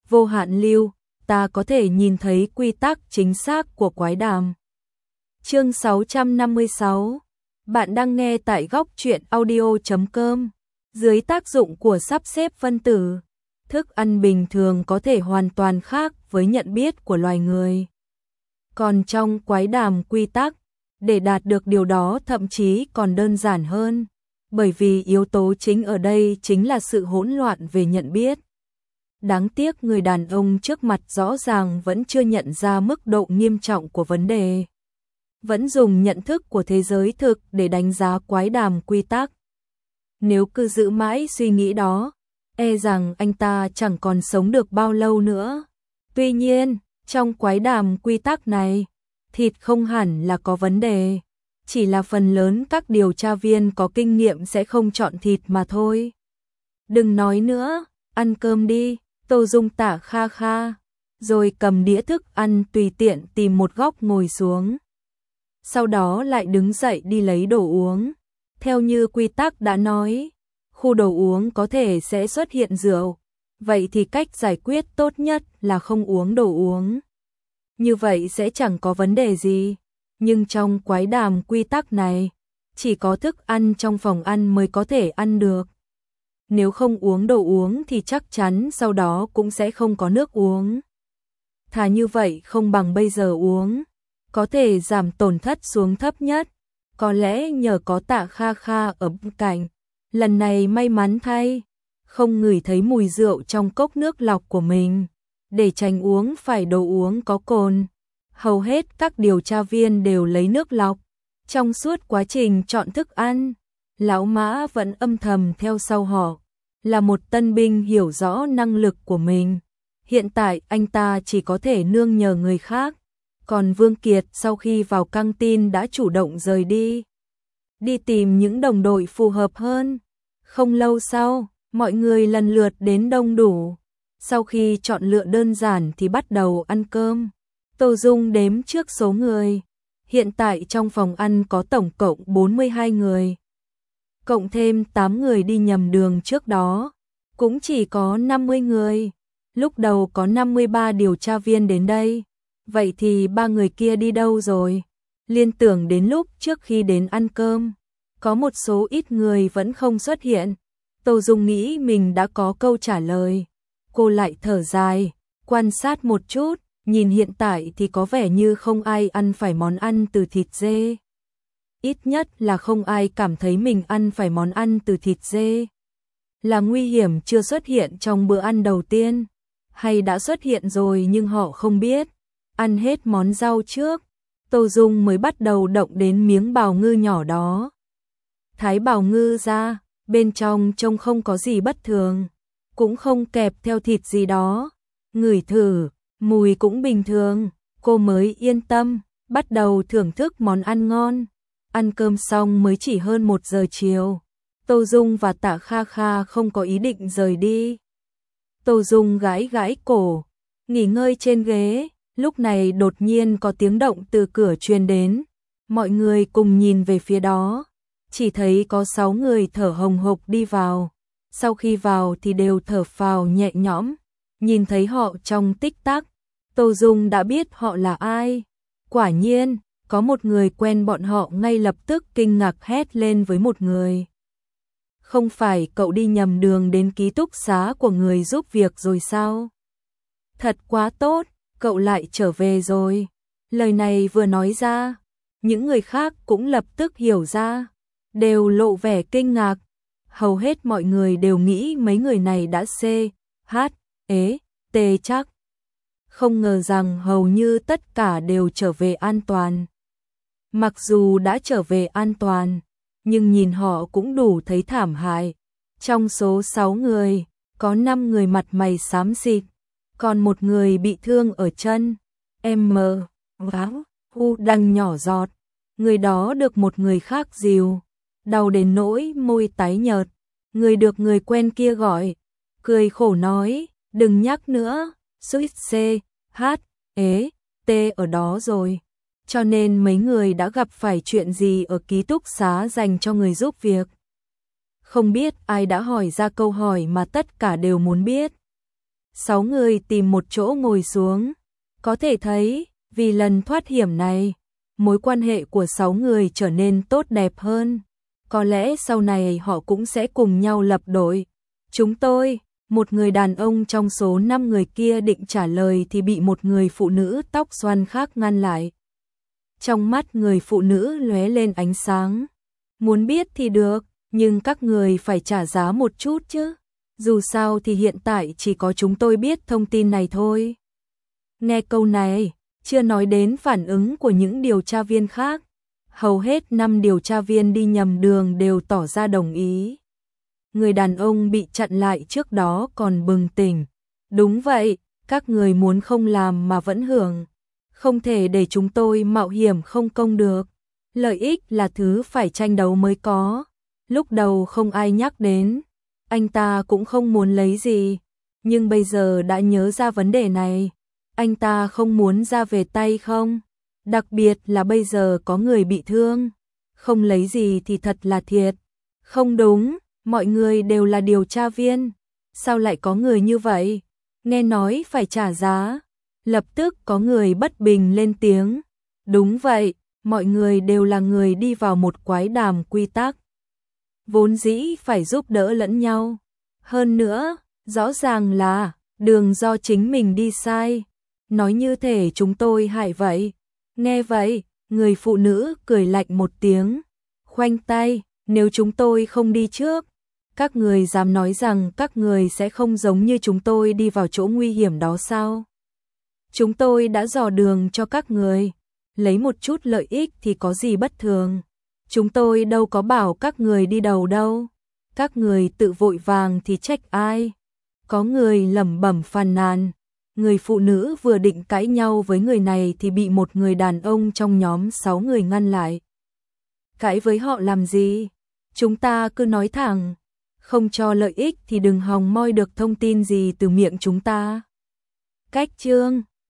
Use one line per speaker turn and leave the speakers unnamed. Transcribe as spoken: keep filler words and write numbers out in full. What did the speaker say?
vô hạn lưu, ta có thể nhìn thấy quy tắc chính xác của quái đàm. Chương sáu trăm năm mươi sáu. Bạn đang nghe tại góc truyện audio chấm com. Dưới tác dụng của sắp xếp phân tử, thức ăn bình thường có thể hoàn toàn khác với nhận biết của loài người. Còn trong quái đàm quy tắc, để đạt được điều đó thậm chí còn đơn giản hơn, bởi vì yếu tố chính ở đây chính là sự hỗn loạn về nhận biết. Đáng tiếc người đàn ông trước mặt rõ ràng vẫn chưa nhận ra mức độ nghiêm trọng của vấn đề. Vẫn dùng nhận thức của thế giới thực để đánh giá quái đàm quy tắc. Nếu cứ giữ mãi suy nghĩ đó, e rằng anh ta chẳng còn sống được bao lâu nữa. Tuy nhiên, trong quái đàm quy tắc này, thịt không hẳn là có vấn đề. Chỉ là phần lớn các điều tra viên có kinh nghiệm sẽ không chọn thịt mà thôi. Đừng nói nữa, ăn cơm đi, Tô Dung tả kha kha, rồi cầm đĩa thức ăn tùy tiện tìm một góc ngồi xuống. Sau đó lại đứng dậy đi lấy đồ uống. Theo như quy tắc đã nói, khu đồ uống có thể sẽ xuất hiện rượu. Vậy thì cách giải quyết tốt nhất là không uống đồ uống. Như vậy sẽ chẳng có vấn đề gì. Nhưng trong quái đàm quy tắc này, chỉ có thức ăn trong phòng ăn mới có thể ăn được. Nếu không uống đồ uống thì chắc chắn sau đó cũng sẽ không có nước uống. Thà như vậy không bằng bây giờ uống. Có thể giảm tổn thất xuống thấp nhất. Có lẽ nhờ có Tạ Kha Kha ở bên cạnh, lần này may mắn thay, không ngửi thấy mùi rượu trong cốc nước lọc của mình. Để tránh uống phải đồ uống có cồn, hầu hết các điều tra viên đều lấy nước lọc. Trong suốt quá trình chọn thức ăn, Lão Mã vẫn âm thầm theo sau họ, là một tân binh hiểu rõ năng lực của mình. Hiện tại anh ta chỉ có thể nương nhờ người khác. Còn Vương Kiệt sau khi vào căng tin đã chủ động rời đi, đi tìm những đồng đội phù hợp hơn. Không lâu sau, mọi người lần lượt đến đông đủ. Sau khi chọn lựa đơn giản thì bắt đầu ăn cơm. Tô Dung đếm trước số người. Hiện tại trong phòng ăn có tổng cộng bốn mươi hai người. Cộng thêm tám người đi nhầm đường trước đó, cũng chỉ có năm mươi người. Lúc đầu có năm mươi ba điều tra viên đến đây. Vậy thì ba người kia đi đâu rồi? Liên tưởng đến lúc trước khi đến ăn cơm, có một số ít người vẫn không xuất hiện. Tô Dung nghĩ mình đã có câu trả lời. Cô lại thở dài, quan sát một chút, nhìn hiện tại thì có vẻ như không ai ăn phải món ăn từ thịt dê. Ít nhất là không ai cảm thấy mình ăn phải món ăn từ thịt dê. Là nguy hiểm chưa xuất hiện trong bữa ăn đầu tiên, hay đã xuất hiện rồi nhưng họ không biết. Ăn hết món rau trước, Tô Dung mới bắt đầu động đến miếng bào ngư nhỏ đó. Thái bào ngư ra, bên trong trông không có gì bất thường, cũng không kẹp theo thịt gì đó. Ngửi thử, mùi cũng bình thường, cô mới yên tâm, bắt đầu thưởng thức món ăn ngon. Ăn cơm xong mới chỉ hơn một giờ chiều. Tô Dung và Tạ Kha Kha không có ý định rời đi. Tô Dung gãi gãi cổ, nghỉ ngơi trên ghế. Lúc này đột nhiên có tiếng động từ cửa truyền đến. Mọi người cùng nhìn về phía đó. Chỉ thấy có sáu người thở hồng hộc đi vào. Sau khi vào thì đều thở phào nhẹ nhõm. Nhìn thấy họ trong tích tắc, Tô Dung đã biết họ là ai. Quả nhiên, có một người quen bọn họ ngay lập tức kinh ngạc hét lên với một người. Không phải cậu đi nhầm đường đến ký túc xá của người giúp việc rồi sao? Thật quá tốt, cậu lại trở về rồi. Lời này vừa nói ra, những người khác cũng lập tức hiểu ra, đều lộ vẻ kinh ngạc. Hầu hết mọi người đều nghĩ mấy người này đã C, H, E, T chắc. Không ngờ rằng hầu như tất cả đều trở về an toàn. Mặc dù đã trở về an toàn, nhưng nhìn họ cũng đủ thấy thảm hại. Trong số sáu người, có năm người mặt mày xám xịt, còn một người bị thương ở chân. M, váo, u đang nhỏ giọt. Người đó được một người khác dìu, đau đến nỗi môi tái nhợt. Người được người quen kia gọi, cười khổ nói, đừng nhắc nữa, suýt C, H, E, T ở đó rồi. Cho nên mấy người đã gặp phải chuyện gì ở ký túc xá dành cho người giúp việc. Không biết ai đã hỏi ra câu hỏi mà tất cả đều muốn biết. Sáu người tìm một chỗ ngồi xuống. Có thể thấy, vì lần thoát hiểm này, mối quan hệ của sáu người trở nên tốt đẹp hơn. Có lẽ sau này họ cũng sẽ cùng nhau lập đội. Chúng tôi, một người đàn ông trong số năm người kia định trả lời thì bị một người phụ nữ tóc xoăn khác ngăn lại. Trong mắt người phụ nữ lóe lên ánh sáng. Muốn biết thì được, nhưng các người phải trả giá một chút chứ. Dù sao thì hiện tại chỉ có chúng tôi biết thông tin này thôi. Nghe câu này, chưa nói đến phản ứng của những điều tra viên khác. Hầu hết năm điều tra viên đi nhầm đường đều tỏ ra đồng ý. Người đàn ông bị chặn lại trước đó còn bừng tỉnh. Đúng vậy, các người muốn không làm mà vẫn hưởng. Không thể để chúng tôi mạo hiểm không công được. Lợi ích là thứ phải tranh đấu mới có. Lúc đầu không ai nhắc đến. Anh ta cũng không muốn lấy gì. Nhưng bây giờ đã nhớ ra vấn đề này. Anh ta không muốn ra về tay không? Đặc biệt là bây giờ có người bị thương. Không lấy gì thì thật là thiệt. Không đúng, mọi người đều là điều tra viên. Sao lại có người như vậy? Nghe nói phải trả giá. Lập tức có người bất bình lên tiếng. Đúng vậy, mọi người đều là người đi vào một quái đàm quy tắc. Vốn dĩ phải giúp đỡ lẫn nhau. Hơn nữa, rõ ràng là đường do chính mình đi sai. Nói như thể chúng tôi hại vậy. Nghe vậy, người phụ nữ cười lạnh một tiếng. Khoanh tay, nếu chúng tôi không đi trước, các người dám nói rằng các người sẽ không giống như chúng tôi đi vào chỗ nguy hiểm đó sao? Chúng tôi đã dò đường cho các người. Lấy một chút lợi ích thì có gì bất thường. Chúng tôi đâu có bảo các người đi đầu đâu. Các người tự vội vàng thì trách ai? Có người lẩm bẩm phàn nàn. Người phụ nữ vừa định cãi nhau với người này thì bị một người đàn ông trong nhóm sáu người ngăn lại. Cãi với họ làm gì? Chúng ta cứ nói thẳng. Không cho lợi ích thì đừng hòng moi được thông tin gì từ miệng chúng ta. Cách chương